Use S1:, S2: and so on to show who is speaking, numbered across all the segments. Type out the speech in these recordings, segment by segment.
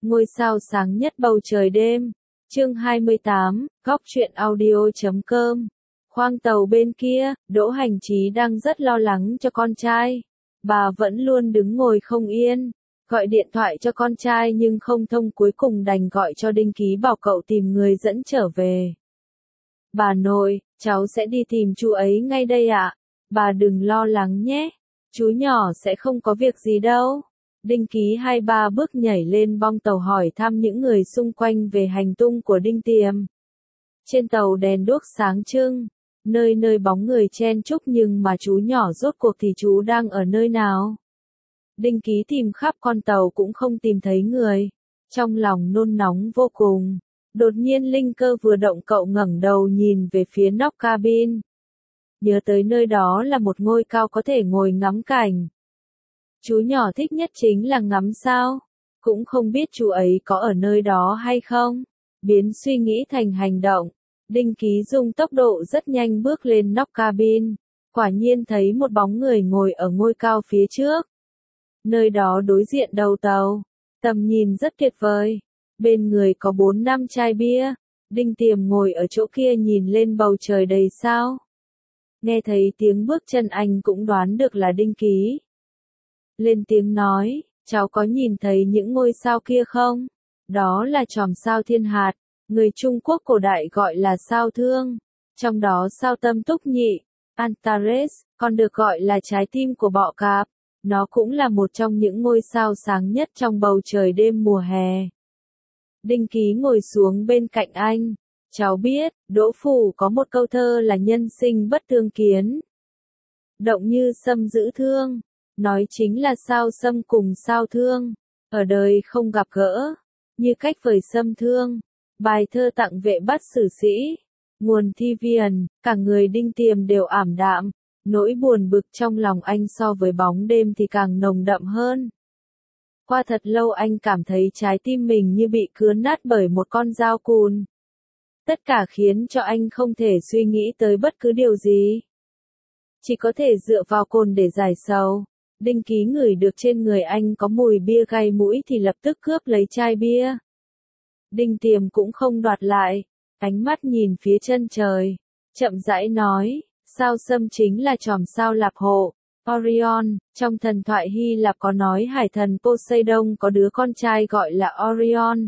S1: Ngôi sao sáng nhất bầu trời đêm. Chương 28, góc truyện audio.com. Khoang tàu bên kia, Đỗ Hành Chí đang rất lo lắng cho con trai. Bà vẫn luôn đứng ngồi không yên, gọi điện thoại cho con trai nhưng không thông, cuối cùng đành gọi cho Đinh Ký bảo cậu tìm người dẫn trở về. Bà nội, cháu sẽ đi tìm chú ấy ngay đây ạ. Bà đừng lo lắng nhé, chú nhỏ sẽ không có việc gì đâu. Đinh Ký 2-3 bước nhảy lên bong tàu hỏi thăm những người xung quanh về hành tung của Đinh Tiềm. Trên tàu đèn đuốc sáng trưng, nơi nơi bóng người chen chúc, nhưng mà chú nhỏ rốt cuộc thì chú đang ở nơi nào? Đinh Ký tìm khắp con tàu cũng không tìm thấy người, trong lòng nôn nóng vô cùng. Đột nhiên linh cơ vừa động, cậu ngẩng đầu nhìn về phía nóc cabin. Nhớ tới nơi đó là một ngôi cao có thể ngồi ngắm cảnh. Chú nhỏ thích nhất chính là ngắm sao, cũng không biết chú ấy có ở nơi đó hay không. Biến suy nghĩ thành hành động, Đinh Ký dùng tốc độ rất nhanh bước lên nóc cabin. Quả nhiên thấy một bóng người ngồi ở ngôi cao phía trước. Nơi đó đối diện đầu tàu, tầm nhìn rất tuyệt vời. Bên người có 4-5 chai bia. Đinh Tiềm ngồi ở chỗ kia nhìn lên bầu trời đầy sao. Nghe thấy tiếng bước chân anh cũng đoán được là Đinh Ký. Lên tiếng nói, cháu có nhìn thấy những ngôi sao kia không? Đó là chòm sao thiên hạt, người Trung Quốc cổ đại gọi là sao Thương. Trong đó sao Tâm Túc Nhị, Antares, còn được gọi là trái tim của bọ cạp. Nó cũng là một trong những ngôi sao sáng nhất trong bầu trời đêm mùa hè. Đinh Ký ngồi xuống bên cạnh anh. Cháu biết, Đỗ Phủ có một câu thơ là nhân sinh bất tương kiến. Động như sâm giữ thương. Nói chính là sao Sâm cùng sao Thương. Ở đời không gặp gỡ. Như cách vời Sâm Thương. Bài thơ tặng vệ bát sử sĩ. Nguồn thi viền, cả người Đinh Tiềm đều ảm đạm. Nỗi buồn bực trong lòng anh so với bóng đêm thì càng nồng đậm hơn. Qua thật lâu anh cảm thấy trái tim mình như bị cứa nát bởi một con dao cùn. Tất cả khiến cho anh không thể suy nghĩ tới bất cứ điều gì. Chỉ có thể dựa vào cồn để giải sầu. Đinh Ký ngửi được trên người anh có mùi bia gai mũi thì lập tức cướp lấy chai bia. Đinh Tiềm cũng không đoạt lại, ánh mắt nhìn phía chân trời, chậm rãi nói, sao Sâm chính là chòm sao Lạp Hộ, Orion. Trong thần thoại Hy Lạp có nói hải thần Poseidon có đứa con trai gọi là Orion.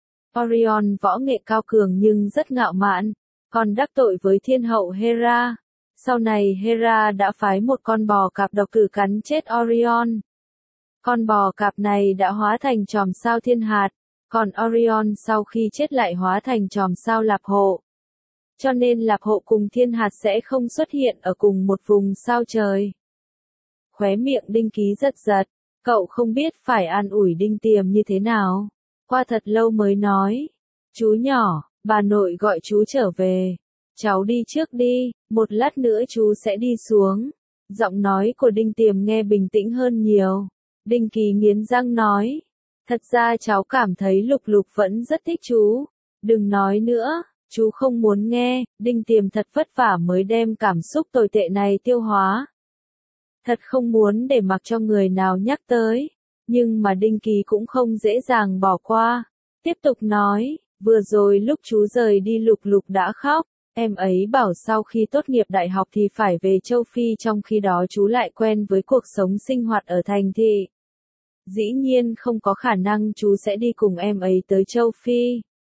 S1: Orion võ nghệ cao cường nhưng rất ngạo mạn, còn đắc tội với thiên hậu Hera. Sau này Hera đã phái một con bò cạp độc tử cắn chết Orion. Con bò cạp này đã hóa thành chòm sao thiên hạt, còn Orion sau khi chết lại hóa thành chòm sao Lạp Hộ. Cho nên Lạp Hộ cùng thiên hạt sẽ không xuất hiện ở cùng một vùng sao trời. Khóe miệng Đinh Ký giật giật, cậu không biết phải an ủi Đinh Tiềm như thế nào. Qua thật lâu mới nói, chú nhỏ, bà nội gọi chú trở về. Cháu đi trước đi, một lát nữa chú sẽ đi xuống. Giọng nói của Đinh Tiềm nghe bình tĩnh hơn nhiều. Đinh Ký nghiến răng nói, thật ra cháu cảm thấy Lục Lục vẫn rất thích chú. Đừng nói nữa, chú không muốn nghe. Đinh Tiềm thật vất vả mới đem cảm xúc tồi tệ này tiêu hóa. Thật không muốn để mặc cho người nào nhắc tới. Nhưng mà Đinh Ký cũng không dễ dàng bỏ qua. Tiếp tục nói, vừa rồi lúc chú rời đi Lục Lục đã khóc. Em ấy bảo sau khi tốt nghiệp đại học thì phải về châu Phi, trong khi đó chú lại quen với cuộc sống sinh hoạt ở thành thị. Dĩ nhiên không có khả năng chú sẽ đi cùng em ấy tới châu Phi.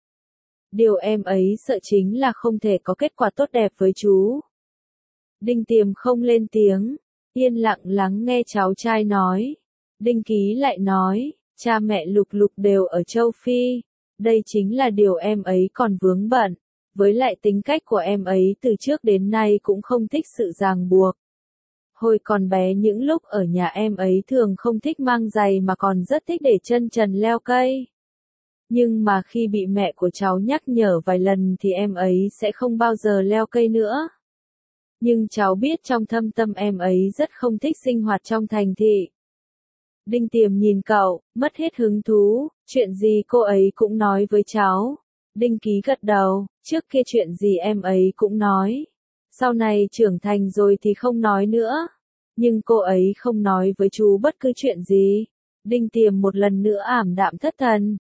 S1: Điều em ấy sợ chính là không thể có kết quả tốt đẹp với chú. Đinh Tiềm không lên tiếng, yên lặng lắng nghe cháu trai nói. Đinh Ký lại nói, cha mẹ Lục Lục đều ở châu Phi. Đây chính là điều em ấy còn vướng bận. Với lại tính cách của em ấy từ trước đến nay cũng không thích sự ràng buộc. Hồi còn bé những lúc ở nhà em ấy thường không thích mang giày mà còn rất thích để chân trần leo cây. Nhưng mà khi bị mẹ của cháu nhắc nhở vài lần thì em ấy sẽ không bao giờ leo cây nữa. Nhưng cháu biết trong thâm tâm em ấy rất không thích sinh hoạt trong thành thị. Đinh Tiềm nhìn cậu, mất hết hứng thú, chuyện gì cô ấy cũng nói với cháu. Đinh Ký gật đầu, trước kia chuyện gì em ấy cũng nói. Sau này trưởng thành rồi thì không nói nữa. Nhưng cô ấy không nói với chú bất cứ chuyện gì. Đinh Tiềm một lần nữa ảm đạm thất thần.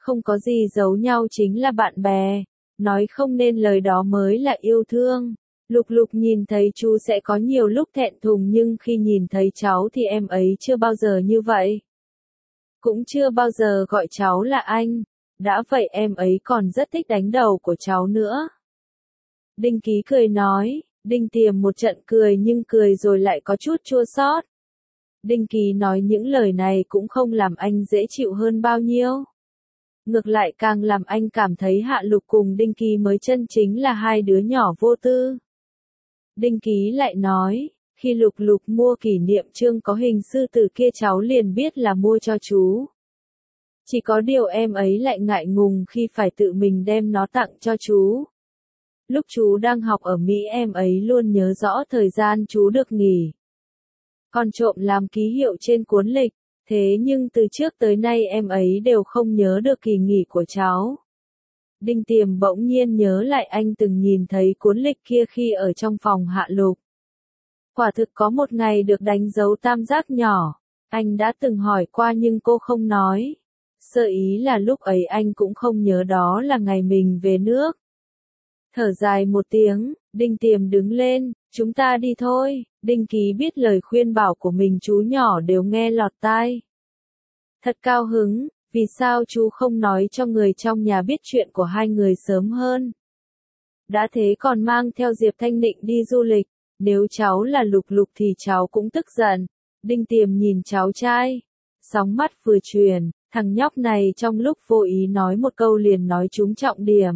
S1: không có gì giấu nhau chính là bạn bè. Nói không nên lời đó mới là yêu thương. Lục Lục nhìn thấy chú sẽ có nhiều lúc thẹn thùng nhưng khi nhìn thấy cháu thì em ấy chưa bao giờ như vậy. Cũng chưa bao giờ gọi cháu là anh. Đã vậy em ấy còn rất thích đánh đầu của cháu nữa. Đinh Ký cười nói, Đinh Tiềm một trận cười nhưng cười rồi lại có chút chua xót. Đinh Ký nói những lời này cũng không làm anh dễ chịu hơn bao nhiêu. Ngược lại càng làm anh cảm thấy Hạ Lục cùng Đinh Ký mới chân chính là hai đứa nhỏ vô tư. Đinh Ký lại nói, khi Lục Lục mua kỷ niệm chương có hình sư tử kia cháu liền biết là mua cho chú. Chỉ có điều em ấy lại ngại ngùng khi phải tự mình đem nó tặng cho chú. Lúc chú đang học ở Mỹ em ấy luôn nhớ rõ thời gian chú được nghỉ. Còn trộm làm ký hiệu trên cuốn lịch, thế nhưng từ trước tới nay em ấy đều không nhớ được kỳ nghỉ của cháu. Đinh Tiềm bỗng nhiên nhớ lại anh từng nhìn thấy cuốn lịch kia khi ở trong phòng Hạ Lục. Quả thực có một ngày được đánh dấu tam giác nhỏ, anh đã từng hỏi qua nhưng cô không nói. Sơ ý là lúc ấy anh cũng không nhớ đó là ngày mình về nước. Thở dài một tiếng, Đinh Tiềm đứng lên, chúng ta đi thôi. Đinh Ký biết lời khuyên bảo của mình chú nhỏ đều nghe lọt tai. Thật cao hứng, vì sao chú không nói cho người trong nhà biết chuyện của hai người sớm hơn. Đã thế còn mang theo Diệp Thanh Định đi du lịch, nếu cháu là Lục Lục thì cháu cũng tức giận. Đinh Tiềm nhìn cháu trai, sóng mắt vừa chuyển, thằng nhóc này trong lúc vô ý nói một câu liền nói trúng trọng điểm.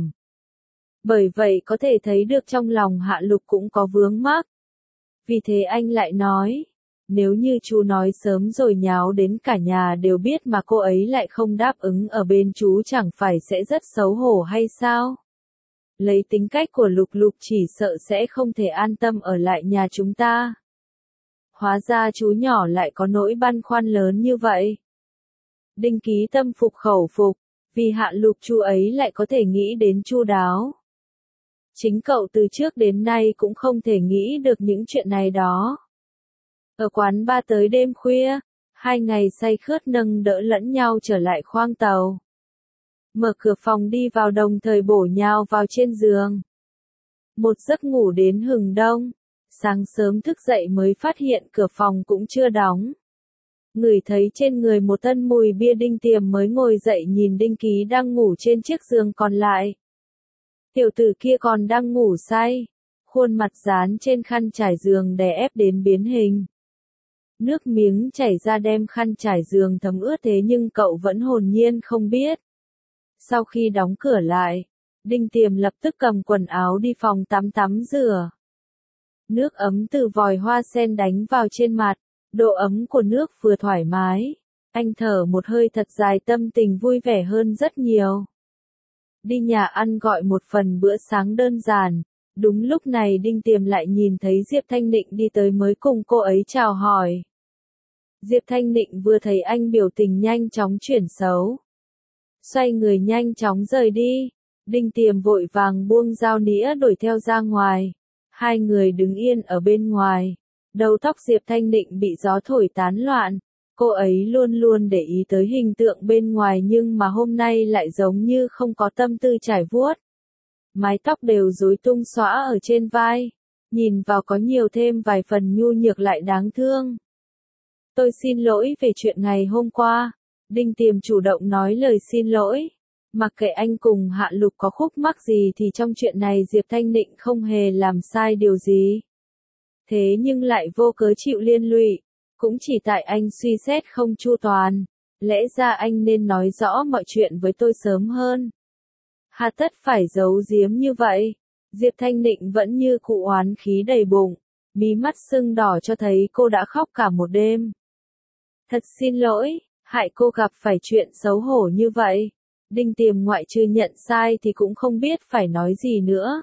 S1: Bởi vậy có thể thấy được trong lòng Hạ Lục cũng có vướng mắc. Vì thế anh lại nói, nếu như chú nói sớm rồi nháo đến cả nhà đều biết mà cô ấy lại không đáp ứng ở bên chú chẳng phải sẽ rất xấu hổ hay sao? Lấy tính cách của Lục Lục chỉ sợ sẽ không thể an tâm ở lại nhà chúng ta. Hóa ra chú nhỏ lại có nỗi băn khoăn lớn như vậy. Đinh Ký tâm phục khẩu phục, vì Hạ Lục chú ấy lại có thể nghĩ đến chu đáo. Chính cậu từ trước đến nay cũng không thể nghĩ được những chuyện này đó. Ở quán bar tới đêm khuya, hai ngày say khướt nâng đỡ lẫn nhau trở lại khoang tàu. Mở cửa phòng đi vào đồng thời bổ nhào vào trên giường. Một giấc ngủ đến hừng đông, sáng sớm thức dậy mới phát hiện cửa phòng cũng chưa đóng. Ngửi thấy trên người một tân mùi bia. Đinh Tiềm mới ngồi dậy nhìn Đinh Ký đang ngủ trên chiếc giường còn lại. Tiểu tử kia còn đang ngủ say, khuôn mặt dán trên khăn trải giường đè ép đến biến hình. Nước miếng chảy ra đem khăn trải giường thấm ướt thế nhưng cậu vẫn hồn nhiên không biết. Sau khi đóng cửa lại, Đinh Tiềm lập tức cầm quần áo đi phòng tắm rửa. Nước ấm từ vòi hoa sen đánh vào trên mặt, độ ấm của nước vừa thoải mái. Anh thở một hơi thật dài tâm tình vui vẻ hơn rất nhiều. Đi nhà ăn gọi một phần bữa sáng đơn giản. Đúng lúc này Đinh Tiềm lại nhìn thấy Diệp Thanh Định đi tới mới cùng cô ấy chào hỏi. Diệp Thanh Định vừa thấy anh biểu tình nhanh chóng chuyển xấu. Xoay người nhanh chóng rời đi. Đinh Tiềm vội vàng buông dao nĩa đuổi theo ra ngoài. Hai người đứng yên ở bên ngoài. Đầu tóc Diệp Thanh Định bị gió thổi tán loạn. Cô ấy luôn luôn để ý tới hình tượng bên ngoài nhưng mà hôm nay lại giống như không có tâm tư trải vuốt. Mái tóc đều rối tung xõa ở trên vai. Nhìn vào có nhiều thêm vài phần nhu nhược lại đáng thương. Tôi xin lỗi về chuyện ngày hôm qua. Đinh Tiềm chủ động nói lời xin lỗi. Mặc kệ anh cùng Hạ Lục có khúc mắc gì thì trong chuyện này Diệp Thanh Định không hề làm sai điều gì. Thế nhưng lại vô cớ chịu liên lụy. Cũng chỉ tại anh suy xét không chu toàn. Lẽ ra anh nên nói rõ mọi chuyện với tôi sớm hơn. Hà tất phải giấu giếm như vậy. Diệp Thanh Định vẫn như cụ oán khí đầy bụng. Mí mắt sưng đỏ cho thấy cô đã khóc cả một đêm. Thật xin lỗi, hại cô gặp phải chuyện xấu hổ như vậy. Đinh Tiềm ngoại trừ nhận sai thì cũng không biết phải nói gì nữa.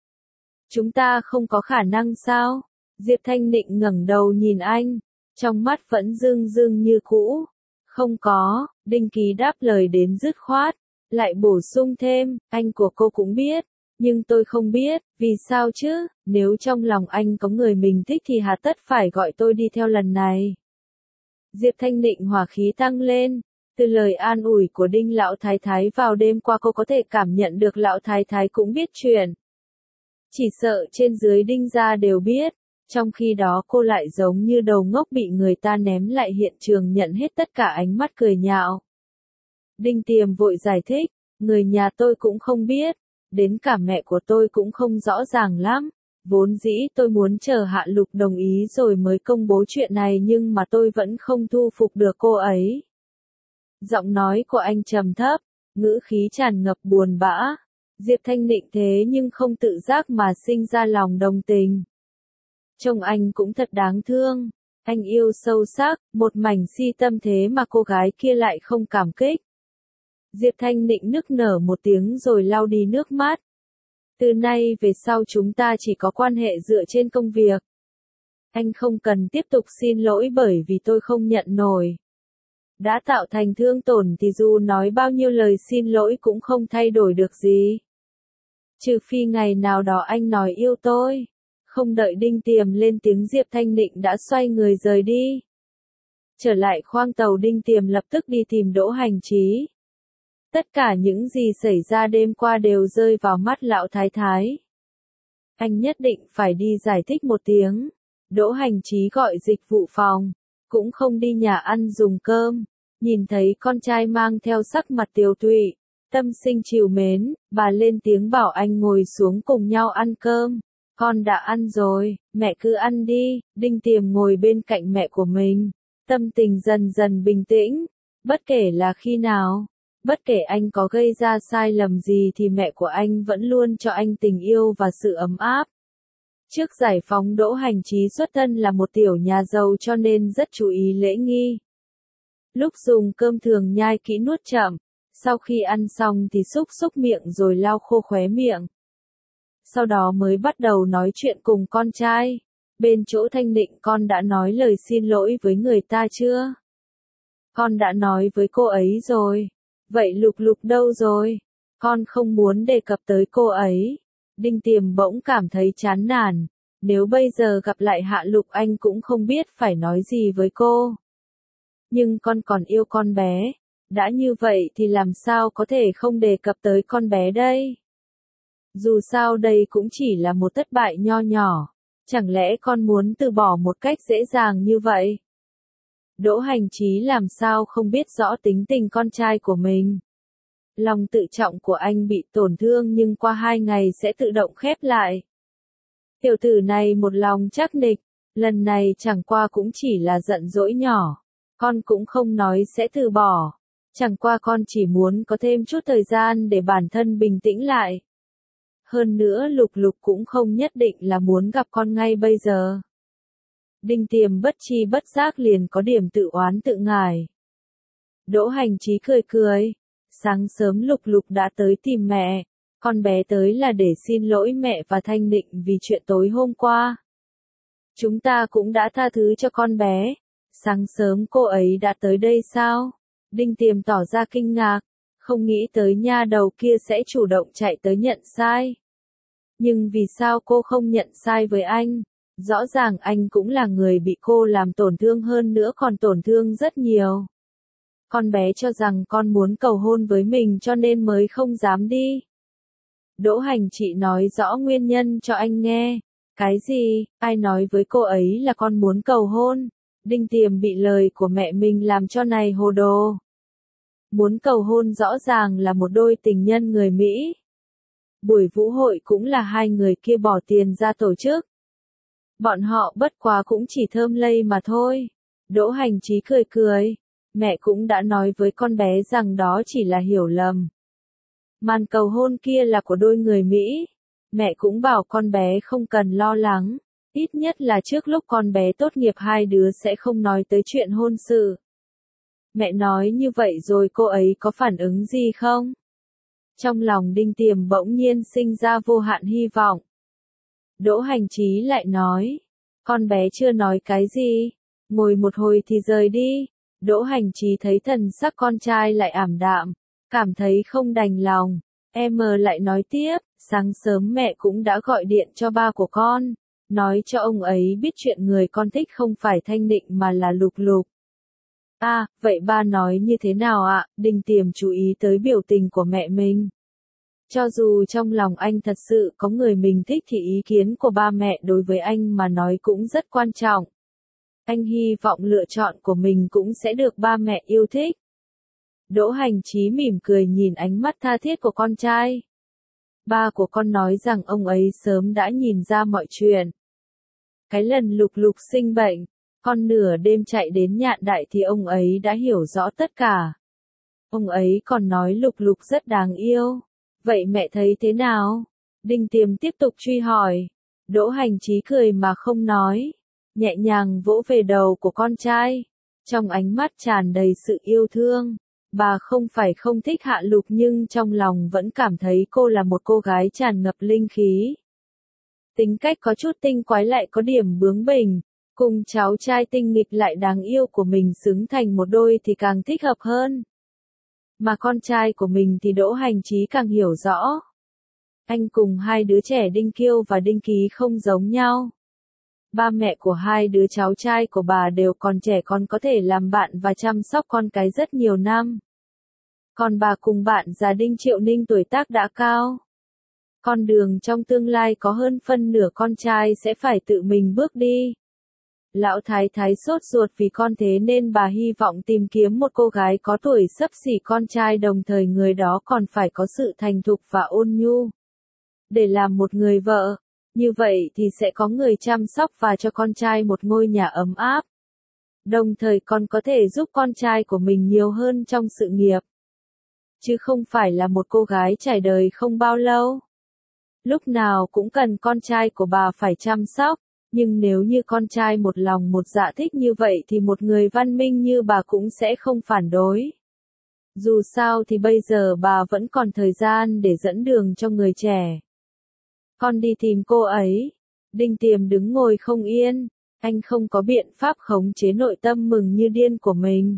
S1: Chúng ta không có khả năng sao? Diệp Thanh Định ngẩng đầu nhìn anh. Trong mắt vẫn rưng rưng như cũ. Không có, Đinh Ký đáp lời đến dứt khoát. Lại bổ sung thêm, anh của cô cũng biết. Nhưng tôi không biết, vì sao chứ? Nếu trong lòng anh có người mình thích thì hà tất phải gọi tôi đi theo lần này. Diệp Thanh Định hỏa khí tăng lên. Từ lời an ủi của Đinh lão thái thái vào đêm qua cô có thể cảm nhận được lão thái thái cũng biết chuyện. Chỉ sợ trên dưới Đinh gia đều biết, trong khi đó cô lại giống như đầu ngốc bị người ta ném lại hiện trường nhận hết tất cả ánh mắt cười nhạo. Đinh Tiềm vội giải thích, người nhà tôi cũng không biết, đến cả mẹ của tôi cũng không rõ ràng lắm. Vốn dĩ tôi muốn chờ Hạ Lục đồng ý rồi mới công bố chuyện này nhưng mà tôi vẫn không thu phục được cô ấy. Giọng nói của anh trầm thấp, ngữ khí tràn ngập buồn bã. Diệp Thanh Nịnh thế nhưng không tự giác mà sinh ra lòng đồng tình. Trông anh cũng thật đáng thương. Anh yêu sâu sắc, một mảnh si tâm thế mà cô gái kia lại không cảm kích. Diệp Thanh Nịnh nức nở một tiếng rồi lau đi nước mắt. Từ nay về sau chúng ta chỉ có quan hệ dựa trên công việc. Anh không cần tiếp tục xin lỗi bởi vì tôi không nhận nổi. Đã tạo thành thương tổn thì dù nói bao nhiêu lời xin lỗi cũng không thay đổi được gì. Trừ phi ngày nào đó anh nói yêu tôi. Không đợi Đinh Tiềm lên tiếng Diệp Thanh Nịnh đã xoay người rời đi. Trở lại khoang tàu Đinh Tiềm lập tức đi tìm Đỗ Hành Trí. Tất cả những gì xảy ra đêm qua đều rơi vào mắt lão thái thái. Anh nhất định phải đi giải thích một tiếng. Đỗ Hành Trí gọi dịch vụ phòng, cũng không đi nhà ăn dùng cơm. Nhìn thấy con trai mang theo sắc mặt tiều tụy, tâm sinh trìu mến, bà lên tiếng bảo anh ngồi xuống cùng nhau ăn cơm. Con đã ăn rồi, mẹ cứ ăn đi. Đinh Tiềm ngồi bên cạnh mẹ của mình, tâm tình dần dần bình tĩnh. Bất kể là khi nào, bất kể anh có gây ra sai lầm gì thì mẹ của anh vẫn luôn cho anh tình yêu và sự ấm áp. Trước giải phóng Đỗ Hành Trí xuất thân là một tiểu nhà giàu cho nên rất chú ý lễ nghi. Lúc dùng cơm thường nhai kỹ nuốt chậm, sau khi ăn xong thì xúc xúc miệng rồi lau khô khóe miệng. Sau đó mới bắt đầu nói chuyện cùng con trai. Bên chỗ Thanh Nịnh con đã nói lời xin lỗi với người ta chưa? Con đã nói với cô ấy rồi. Vậy Lục Lục đâu rồi? Con không muốn đề cập tới cô ấy. Đinh Tiềm bỗng cảm thấy chán nản. Nếu bây giờ gặp lại Hạ Lục anh cũng không biết phải nói gì với cô. Nhưng con còn yêu con bé. Đã như vậy thì làm sao có thể không đề cập tới con bé đây? Dù sao đây cũng chỉ là một thất bại nho nhỏ. Chẳng lẽ con muốn từ bỏ một cách dễ dàng như vậy? Đỗ Hành Trí làm sao không biết rõ tính tình con trai của mình. Lòng tự trọng của anh bị tổn thương nhưng qua 2 ngày sẽ tự động khép lại. Tiểu tử này một lòng chắc nịch, lần này chẳng qua cũng chỉ là giận dỗi nhỏ. Con cũng không nói sẽ từ bỏ. Chẳng qua con chỉ muốn có thêm chút thời gian để bản thân bình tĩnh lại. Hơn nữa Lục Lục cũng không nhất định là muốn gặp con ngay bây giờ. Đinh Tiềm bất chi bất giác liền có điểm tự oán tự ngải. Đỗ Hành Trí cười cười. Sáng sớm Lục Lục đã tới tìm mẹ. Con bé tới là để xin lỗi mẹ và Thanh Nịnh vì chuyện tối hôm qua. Chúng ta cũng đã tha thứ cho con bé. Sáng sớm cô ấy đã tới đây sao? Đinh Tiềm tỏ ra kinh ngạc. Không nghĩ tới nha đầu kia sẽ chủ động chạy tới nhận sai. Nhưng vì sao cô không nhận sai với anh? Rõ ràng anh cũng là người bị cô làm tổn thương hơn nữa còn tổn thương rất nhiều. Con bé cho rằng con muốn cầu hôn với mình cho nên mới không dám đi. Đỗ Hành Chị nói rõ nguyên nhân cho anh nghe. Cái gì? Ai nói với cô ấy là con muốn cầu hôn? Đinh Tiềm bị lời của mẹ mình làm cho này hồ đồ. Muốn cầu hôn rõ ràng là một đôi tình nhân người Mỹ. Buổi vũ hội cũng là hai người kia bỏ tiền ra tổ chức. Bọn họ bất quá cũng chỉ thơm lây mà thôi. Đỗ Hành Trí cười cười. Mẹ cũng đã nói với con bé rằng đó chỉ là hiểu lầm. Màn cầu hôn kia là của đôi người Mỹ. Mẹ cũng bảo con bé không cần lo lắng. Ít nhất là trước lúc con bé tốt nghiệp hai đứa sẽ không nói tới chuyện hôn sự. Mẹ nói như vậy rồi cô ấy có phản ứng gì không? Trong lòng Đinh Tiềm bỗng nhiên sinh ra vô hạn hy vọng. Đỗ Hành Trí lại nói. Con bé chưa nói cái gì. Ngồi một hồi thì rời đi. Đỗ Hành Trí thấy thần sắc con trai lại ảm đạm. Cảm thấy không đành lòng. Em lại nói tiếp. Sáng sớm mẹ cũng đã gọi điện cho ba của con. Nói cho ông ấy biết chuyện người con thích không phải Thanh Nịnh mà là Lục Lục. À, vậy ba nói như thế nào ạ? Đinh Tiềm chú ý tới biểu tình của mẹ mình. Cho dù trong lòng anh thật sự có người mình thích thì ý kiến của ba mẹ đối với anh mà nói cũng rất quan trọng. Anh hy vọng lựa chọn của mình cũng sẽ được ba mẹ yêu thích. Đỗ Hành Chí mỉm cười nhìn ánh mắt tha thiết của con trai. Ba của con nói rằng ông ấy sớm đã nhìn ra mọi chuyện. Cái lần Lục Lục sinh bệnh, con nửa đêm chạy đến Nhạn Đại thì ông ấy đã hiểu rõ tất cả. Ông ấy còn nói Lục Lục rất đáng yêu. Vậy mẹ thấy thế nào? Đinh Tiềm tiếp tục truy hỏi. Đỗ Hành Chí cười mà không nói, nhẹ nhàng vỗ về đầu của con trai. Trong ánh mắt tràn đầy sự yêu thương. Bà không phải không thích Hạ Lục nhưng trong lòng vẫn cảm thấy cô là một cô gái tràn ngập linh khí. Tính cách có chút tinh quái lại có điểm bướng bỉnh, cùng cháu trai tinh nghịch lại đáng yêu của mình xứng thành một đôi thì càng thích hợp hơn. Mà con trai của mình thì Đỗ Hành Chí càng hiểu rõ. Anh cùng hai đứa trẻ Đinh Kiêu và Đinh Ký không giống nhau. Ba mẹ của hai đứa cháu trai của bà đều còn trẻ, con có thể làm bạn và chăm sóc con cái rất nhiều năm. Còn bà cùng bạn già Đinh Triệu Ninh tuổi tác đã cao. Con đường trong tương lai có hơn phân nửa con trai sẽ phải tự mình bước đi. Lão thái thái sốt ruột vì con thế nên bà hy vọng tìm kiếm một cô gái có tuổi xấp xỉ con trai, đồng thời người đó còn phải có sự thành thục và ôn nhu. Để làm một người vợ, như vậy thì sẽ có người chăm sóc và cho con trai một ngôi nhà ấm áp. Đồng thời còn có thể giúp con trai của mình nhiều hơn trong sự nghiệp. Chứ không phải là một cô gái trải đời không bao lâu. Lúc nào cũng cần con trai của bà phải chăm sóc. Nhưng nếu như con trai một lòng một dạ thích như vậy thì một người văn minh như bà cũng sẽ không phản đối. Dù sao thì bây giờ bà vẫn còn thời gian để dẫn đường cho người trẻ. Con đi tìm cô ấy. Đinh Tiềm đứng ngồi không yên. Anh không có biện pháp khống chế nội tâm mừng như điên của mình.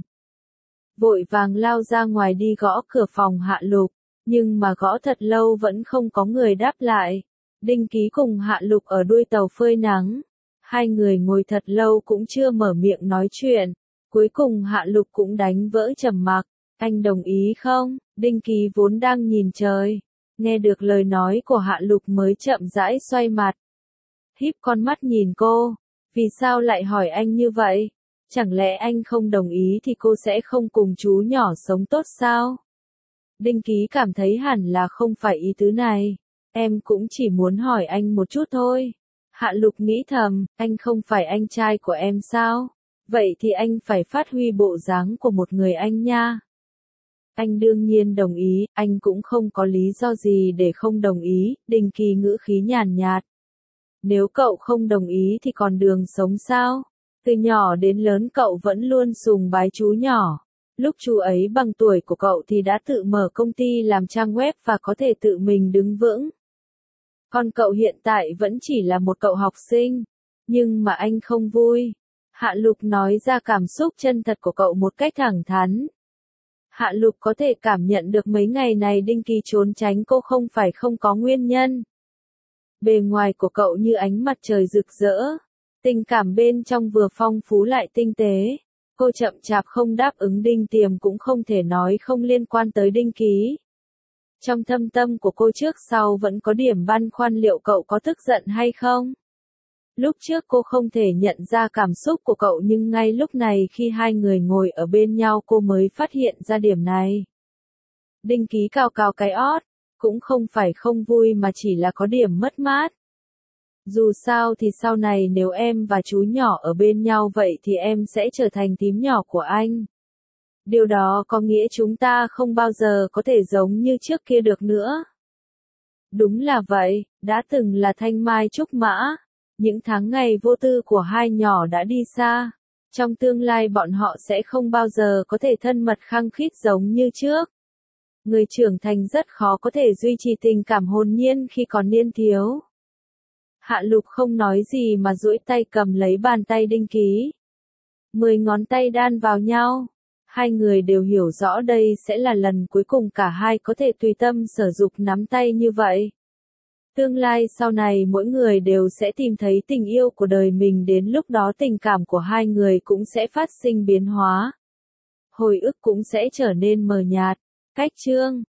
S1: Vội vàng lao ra ngoài đi gõ cửa phòng Hạ Lục. Nhưng mà gõ thật lâu vẫn không có người đáp lại. Đinh Ký cùng Hạ Lục ở đuôi tàu phơi nắng. Hai người ngồi thật lâu cũng chưa mở miệng nói chuyện. Cuối cùng Hạ Lục cũng đánh vỡ trầm mặc. Anh đồng ý không? Đinh Ký vốn đang nhìn trời. Nghe được lời nói của Hạ Lục mới chậm rãi xoay mặt. Híp con mắt nhìn cô. Vì sao lại hỏi anh như vậy? Chẳng lẽ anh không đồng ý thì cô sẽ không cùng chú nhỏ sống tốt sao? Đinh Ký cảm thấy hẳn là không phải ý tứ này. Em cũng chỉ muốn hỏi anh một chút thôi. Hạ Lục nghĩ thầm, anh không phải anh trai của em sao? Vậy thì anh phải phát huy bộ dáng của một người anh nha. Anh đương nhiên đồng ý, anh cũng không có lý do gì để không đồng ý, Đinh Kỳ ngữ khí nhàn nhạt. Nếu cậu không đồng ý thì còn đường sống sao? Từ nhỏ đến lớn cậu vẫn luôn sùng bái chú nhỏ. Lúc chú ấy bằng tuổi của cậu thì đã tự mở công ty làm trang web và có thể tự mình đứng vững. Còn cậu hiện tại vẫn chỉ là một cậu học sinh. Nhưng mà anh không vui. Hạ Lục nói ra cảm xúc chân thật của cậu một cách thẳng thắn. Hạ Lục có thể cảm nhận được mấy ngày này Đinh Kỳ trốn tránh cô không phải không có nguyên nhân. Bề ngoài của cậu như ánh mặt trời rực rỡ. Tình cảm bên trong vừa phong phú lại tinh tế. Cô chậm chạp không đáp ứng Đinh Tiềm cũng không thể nói không liên quan tới Đinh Ký. Trong thâm tâm của cô trước sau vẫn có điểm băn khoăn liệu cậu có tức giận hay không. Lúc trước cô không thể nhận ra cảm xúc của cậu nhưng ngay lúc này khi hai người ngồi ở bên nhau cô mới phát hiện ra điểm này. Đinh Ký cào cào cái ót, cũng không phải không vui mà chỉ là có điểm mất mát. Dù sao thì sau này nếu em và chú nhỏ ở bên nhau vậy thì em sẽ trở thành thím nhỏ của anh. Điều đó có nghĩa chúng ta không bao giờ có thể giống như trước kia được nữa. Đúng là vậy, đã từng là thanh mai trúc mã. Những tháng ngày vô tư của hai nhỏ đã đi xa. Trong tương lai bọn họ sẽ không bao giờ có thể thân mật khăng khít giống như trước. Người trưởng thành rất khó có thể duy trì tình cảm hồn nhiên khi còn niên thiếu. Hạ Lục không nói gì mà duỗi tay cầm lấy bàn tay Đinh Ký. 10 ngón tay đan vào nhau. Hai người đều hiểu rõ đây sẽ là lần cuối cùng cả hai có thể tùy tâm sở dục nắm tay như vậy. Tương lai sau này mỗi người đều sẽ tìm thấy tình yêu của đời mình, đến lúc đó tình cảm của hai người cũng sẽ phát sinh biến hóa. hồi ức cũng sẽ trở nên mờ nhạt. Cách chương